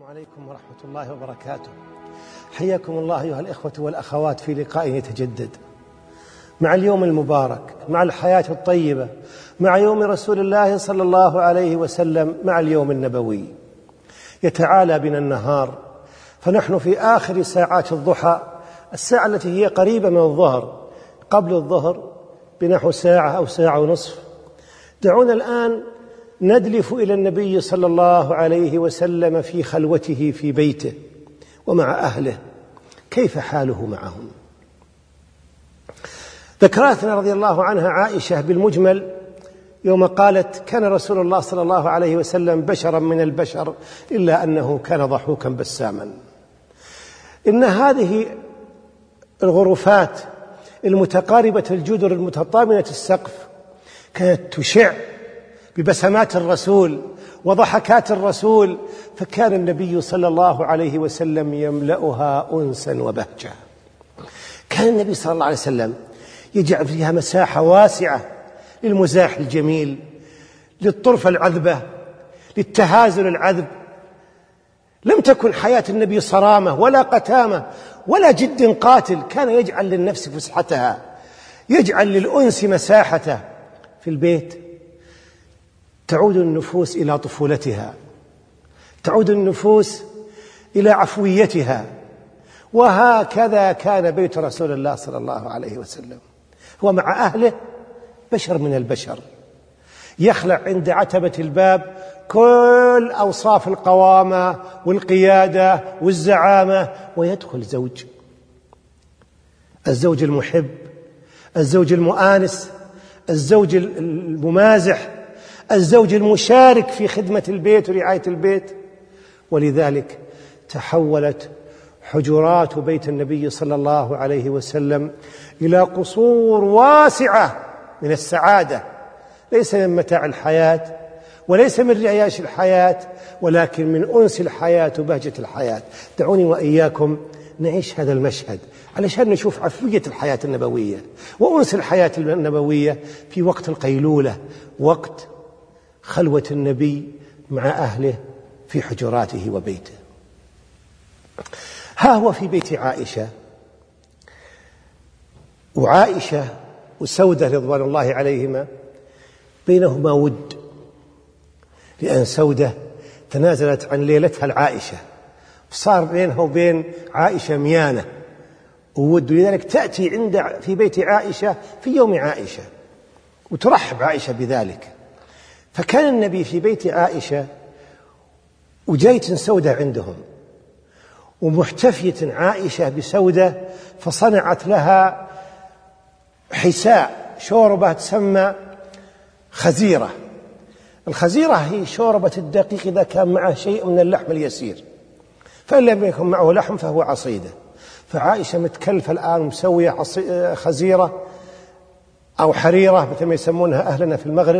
عليكم ورحمة الله وبركاته. حياكم الله أيها الإخوة والأخوات في لقاء يتجدد مع اليوم المبارك، مع الحياة الطيبة، مع يوم رسول الله صلى الله عليه وسلم، مع اليوم النبوي. يتعالى بنا النهار، فنحن في آخر ساعات الضحى، الساعة التي هي قريبة من الظهر، قبل الظهر بنحو ساعة أو ساعة ونصف. دعونا الآن ندلف إلى النبي صلى الله عليه وسلم في خلوته في بيته ومع أهله، كيف حاله معهم. ذكرتنا رضي الله عنها عائشة بالمجمل يوم قالت: كان رسول الله صلى الله عليه وسلم بشرا من البشر إلا أنه كان ضحوكا بساما. إن هذه الغرفات المتقاربة الجدر المتطامنة السقف كانت تشع ببسمات الرسول وضحكات الرسول، فكان النبي صلى الله عليه وسلم يملأها أنسا وبهجة. كان النبي صلى الله عليه وسلم يجعل فيها مساحة واسعة للمزاح الجميل، للطرفة العذبة، للتهازل العذب. لم تكن حياة النبي صرامة ولا قتامة ولا جد قاتل، كان يجعل للنفس فسحتها، يجعل للأنس مساحته. في البيت تعود النفوس إلى طفولتها، تعود النفوس إلى عفويتها. وهكذا كان بيت رسول الله صلى الله عليه وسلم، هو مع أهله بشر من البشر، يخلع عند عتبة الباب كل أوصاف القوامة والقيادة والزعامة، ويدخل الزوج المحب، الزوج المؤانس، الزوج الممازح، الزوج المشارك في خدمة البيت ورعاية البيت. ولذلك تحولت حجرات بيت النبي صلى الله عليه وسلم إلى قصور واسعة من السعادة، ليس من متاع الحياة وليس من رعاية الحياة، ولكن من أنس الحياة وبهجة الحياة. دعوني وإياكم نعيش هذا المشهد علشان نشوف عفوية الحياة النبوية وأنس الحياة النبوية في وقت القيلولة، وقت خلوة النبي مع أهله في حجراته وبيته. ها هو في بيت عائشة، وعائشة وسودة رضوان الله عليهما بينهما ود، لأن سودة تنازلت عن ليلتها العائشة، صار بينها وبين عائشة ميانة وود، لذلك تأتي في بيت عائشة في يوم عائشة وترحب عائشة بذلك. فكان النبي في بيت عائشة وجيت سودة عندهم، ومحتفية عائشة بسودة، فصنعت لها حساء شوربة تسمى خزيرة. الخزيرة هي شوربة الدقيق إذا كان معه شيء من اللحم اليسير، فإن لم يكن معه لحم فهو عصيدة. فعائشة متكلفة الآن مسوية خزيرة أو حريرة مثل ما يسمونها أهلنا في المغرب،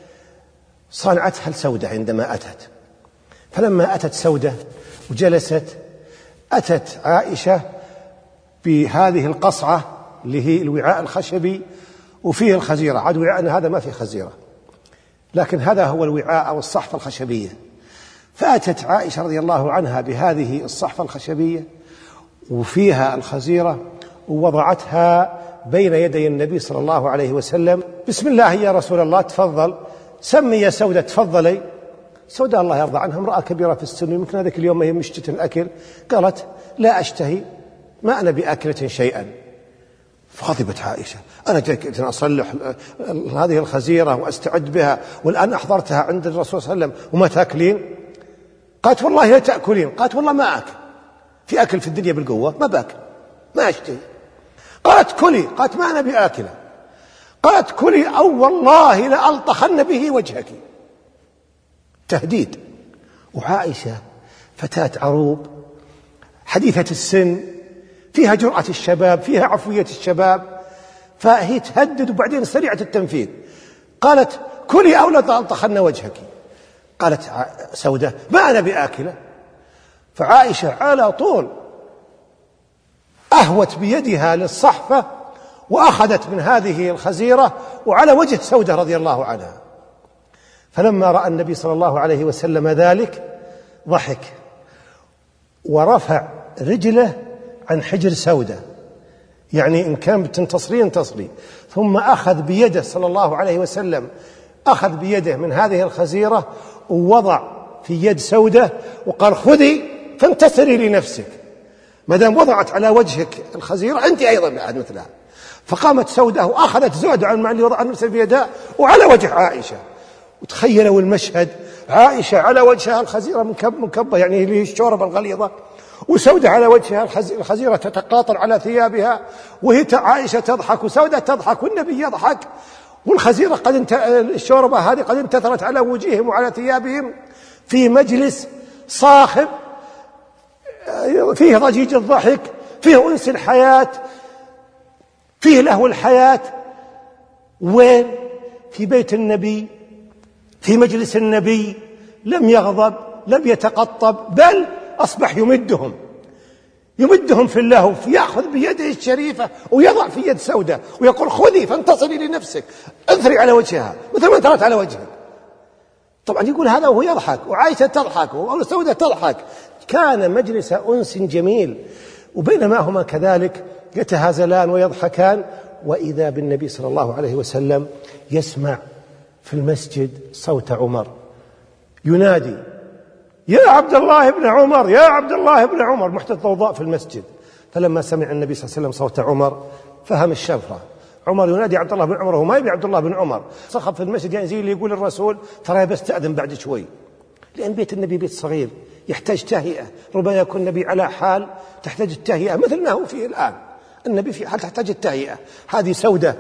صنعتها لسودة عندما أتت. فلما أتت سودة وجلست، أتت عائشة بهذه القصعة اللي هي الوعاء الخشبي وفيه الخزيرة. عاد وعاءنا هذا ما فيه خزيرة، لكن هذا هو الوعاء أو الصحفة الخشبية. فأتت عائشة رضي الله عنها بهذه الصحفة الخشبية وفيها الخزيرة، ووضعتها بين يدي النبي صلى الله عليه وسلم. بسم الله يا رسول الله، تفضل، سمي يا سودة، تفضلي. سودة الله يرضى عنها امرأة كبيرة في السن، يمكن هذاك اليوم ما هي مشتهية الأكل، قالت: لا أشتهي، ما أنا بآكلة شيئا. فغضبت عائشة: أنا جئت أصلح هذه الخزيرة وأستعد بها، والآن أحضرتها عند الرسول صلى الله عليه وسلم وما تأكلين؟ قالت: والله لا تأكلين. قالت: والله ما أكل، في أكل في الدنيا بالقوة؟ ما باكل، ما أشتهي. قالت: كلي. قالت: ما أنا بآكلة. قالت: كلي أو والله لألطخن به وجهك. تهديد. وعائشة فتاة عروب حديثة السن، فيها جرأة الشباب، فيها عفوية الشباب، فهي تهدد وبعدين سريعة التنفيذ. قالت: كلي أو لألطخن وجهك. قالت سودة: ما أنا بآكلة. فعائشة على طول أهوت بيدها للصحفة وأخذت من هذه الخزيرة وعلى وجه سودة رضي الله عنها. فلما رأى النبي صلى الله عليه وسلم ذلك ضحك ورفع رجله عن حجر سودة، يعني إن كان بتنتصري انتصري، ثم أخذ بيده صلى الله عليه وسلم، أخذ بيده من هذه الخزيرة ووضع في يد سودة وقال خذي فانتصري لنفسك، ما دام وضعت على وجهك الخزيرة أنت أيضا بعد مثلها. فقامت سودة وأخذت زود عن اللي وضع نفسه بيدها وعلى وجه عائشة، وتخيلوا المشهد، عائشة على وجهها الخزيرة مكبة، يعني اللي هي الشوربة الغليظة، وسودة على وجهها الخزيرة تتقاطر على ثيابها، وهي عائشة تضحك وسودة تضحك والنبي يضحك، والخزيرة الشوربة هذه قد انتثرت على وجوههم وعلى ثيابهم في مجلس صاخب فيه ضجيج الضحك، فيه أنس الحياة، فيه لهو الحياة. وين؟ في بيت النبي، في مجلس النبي، لم يغضب، لم يتقطب، بل أصبح يمدهم في اللهو، يأخذ بيده الشريفة ويضع في يد سودة ويقول خذي فانتصري لنفسك، اثري على وجهها مثل ما انثرت على وجهك. طبعا يقول هذا وهو يضحك، وعائشة تضحك وسودة تضحك، كان مجلس أنس جميل. وبينما هما كذلك يتهازلان ويضحكان، وإذا بالنبي صلى الله عليه وسلم يسمع في المسجد صوت عمر ينادي يا عبد الله بن عمر، يا عبد الله بن عمر، محدث ضوضاء في المسجد. فلما سمع النبي صلى الله عليه وسلم صوت عمر فهم الشفرة، عمر ينادي عبد الله بن عمر وما يبي عبد الله بن عمر، صخب في المسجد، يعني زي اللي يقول الرسول ترى بستأذن بعد شوي، لأن بيت النبي بيت صغير يحتاج تهيئة، ربما يكون النبي على حال تحتاج التهيئة مثل ما هو فيه الآن، النبي في حال تحتاج التهيئة. هذه سودة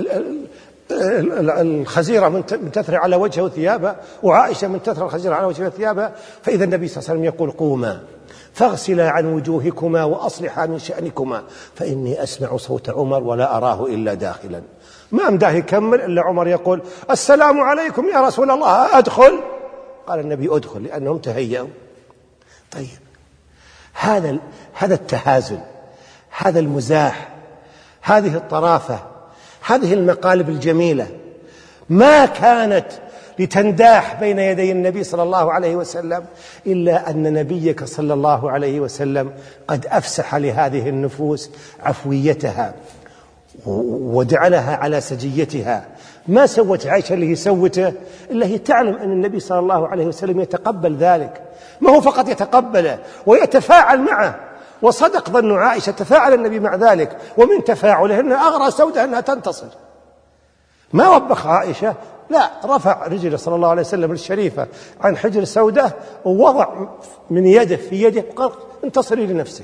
الخزيرة من تثري على وجهه وثيابه، وعائشة من تثري الخزيرة على وجهه وثيابه، فإذا النبي صلى الله عليه وسلم يقول قوما فاغسلا عن وجوهكما وأصلحا من شأنكما فإني أسمع صوت عمر ولا أراه إلا داخلا. ما أمداه يكمل إلا عمر يقول السلام عليكم يا رسول الله أدخل؟ قال النبي أدخل، لأنهم تهيأوا. طيب هذا التهازل، هذا المزاح، هذه الطرافة، هذه المقالب الجميلة ما كانت لتنداح بين يدي النبي صلى الله عليه وسلم، إلا أن نبيك صلى الله عليه وسلم قد أفسح لهذه النفوس عفويتها وجعلها على سجيتها. ما سوت عائشة اللي هي سوته، إلا هي تعلم أن النبي صلى الله عليه وسلم يتقبل ذلك، ما هو فقط يتقبله ويتفاعل معه. وصدق ظن عائشة، تفاعل النبي مع ذلك، ومن تفاعله أنه أغرى سودة أنها تنتصر، ما وبخ عائشة، لا، رفع رجله صلى الله عليه وسلم الشريفة عن حجر سودة ووضع من يده في يده وقال انتصري لنفسك.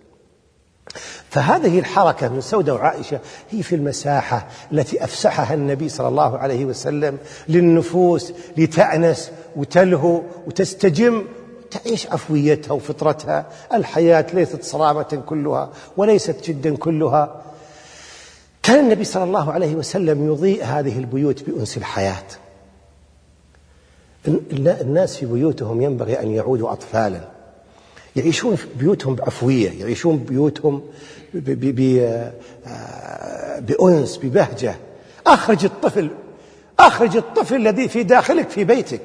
فهذه الحركة من سودة وعائشة هي في المساحة التي أفسحها النبي صلى الله عليه وسلم للنفوس لتأنس وتلهو وتستجم، تعيش عفويتها وفطرتها. الحياة ليست صرامة كلها وليست جدا كلها. كان النبي صلى الله عليه وسلم يضيء هذه البيوت بأنس الحياة. الناس في بيوتهم ينبغي أن يعودوا أطفالا، يعيشون في بيوتهم بعفوية، يعيشون بيوتهم بأنس ببهجة. أخرج الطفل الذي في داخلك في بيتك.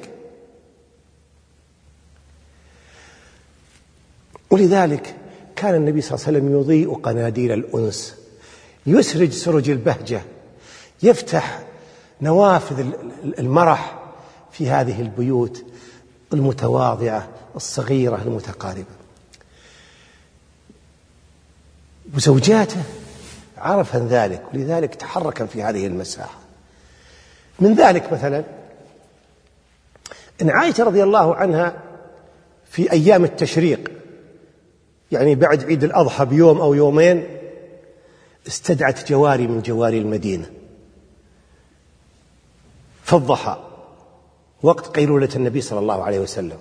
ولذلك كان النبي صلى الله عليه وسلم يضيء قناديل الأنس، يسرج سرج البهجة، يفتح نوافذ المرح في هذه البيوت المتواضعة الصغيرة المتقاربة. وزوجاته عرفن ذلك، ولذلك تحركا في هذه المساحة. من ذلك مثلا إن عائشة رضي الله عنها في أيام التشريق، يعني بعد عيد الأضحى بيوم أو يومين، استدعت جواري من جواري المدينة في الضحى وقت قيلولة النبي صلى الله عليه وسلم،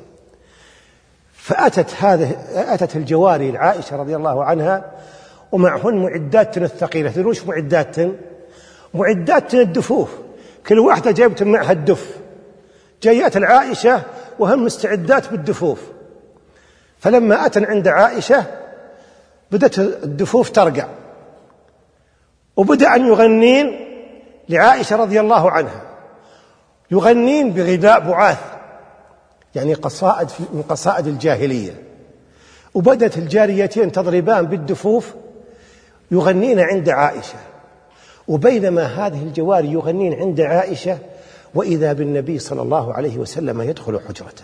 فأتت الجواري العائشة رضي الله عنها ومعهن معدات الثقيلة. تدرون وش معدات الدفوف، كل واحدة جابت معها الدف، جايات العائشة وهم مستعدات بالدفوف. فلما أتن عند عائشة بدأت الدفوف ترقع، وبدأ أن يغنين لعائشة رضي الله عنها، يغنين بغذاء بعاث، يعني قصائد من قصائد الجاهلية، وبدت الجاريتين تضربان بالدفوف يغنين عند عائشة، وبينما هذه الجواري يغنين عند عائشة وإذا بالنبي صلى الله عليه وسلم يدخل حجرته.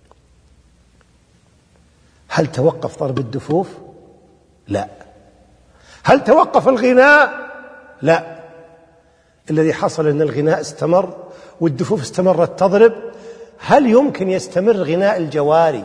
هل توقف ضرب الدفوف؟ لا. هل توقف الغناء؟ لا. الذي حصل أن الغناء استمر والدفوف استمرت تضرب. هل يمكن يستمر غناء الجواري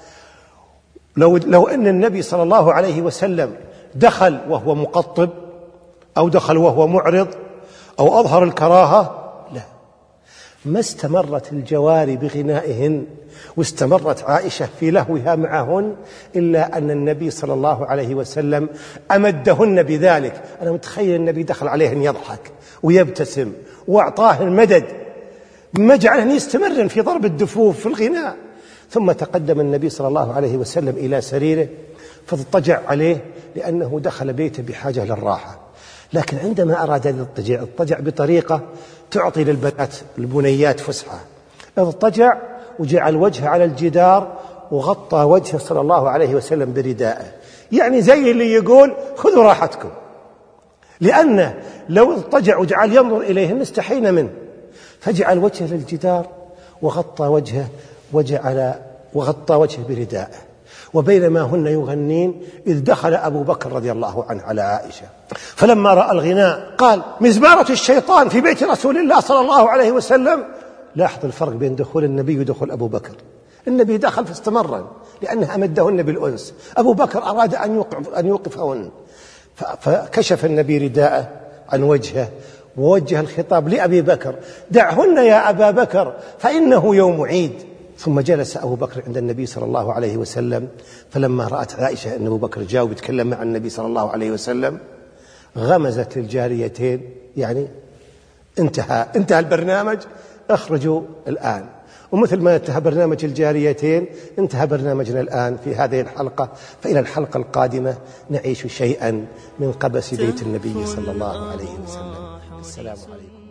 لو أن النبي صلى الله عليه وسلم دخل وهو مقطب أو دخل وهو معرض أو أظهر الكراهة؟ لا. ما استمرت الجواري بغنائهن واستمرت عائشة في لهوها معهن إلا أن النبي صلى الله عليه وسلم أمدهن بذلك. أنا متخيل النبي دخل عليهن يضحك ويبتسم وأعطاهن مدد مما جعلهن يستمرن في ضرب الدفوف في الغناء. ثم تقدم النبي صلى الله عليه وسلم إلى سريره فاضطجع عليه لأنه دخل بيته بحاجة للراحة، لكن عندما أراد أن اضطجع بطريقة تعطي للبنات البنيات فسحة. اضطجع وجعل وجهه على الجدار وغطى وجهه صلى الله عليه وسلم بردائه، يعني زي اللي يقول خذوا راحتكم، لأنه لو اضطجع وجعل ينظر إليهم استحينا منه، فجعل وجهه للجدار وغطى وجهه بردائه. وبينما هن يغنين إذ دخل أبو بكر رضي الله عنه على عائشة، فلما رأى الغناء قال مزمارة الشيطان في بيت رسول الله صلى الله عليه وسلم. لاحظ الفرق بين دخول النبي ودخول أبو بكر. النبي دخل فاستمر لأنه أمدهن بالأنس، أبو بكر أراد أن يوقفهن، فكشف النبي رداءه عن وجهه ووجه الخطاب لأبي بكر دعهن يا أبا بكر فإنه يوم عيد. ثم جلس أبو بكر عند النبي صلى الله عليه وسلم، فلما رأت عائشة أن أبو بكر جاء ويتكلم مع النبي صلى الله عليه وسلم غمزت الجاريتين، يعني انتهى البرنامج، اخرجوا الآن. ومثل ما انتهى برنامج الجاريتين انتهى برنامجنا الآن في هذه الحلقة، فإلى الحلقة القادمة نعيش شيئا من قبس بيت النبي صلى الله عليه وسلم. السلام عليكم.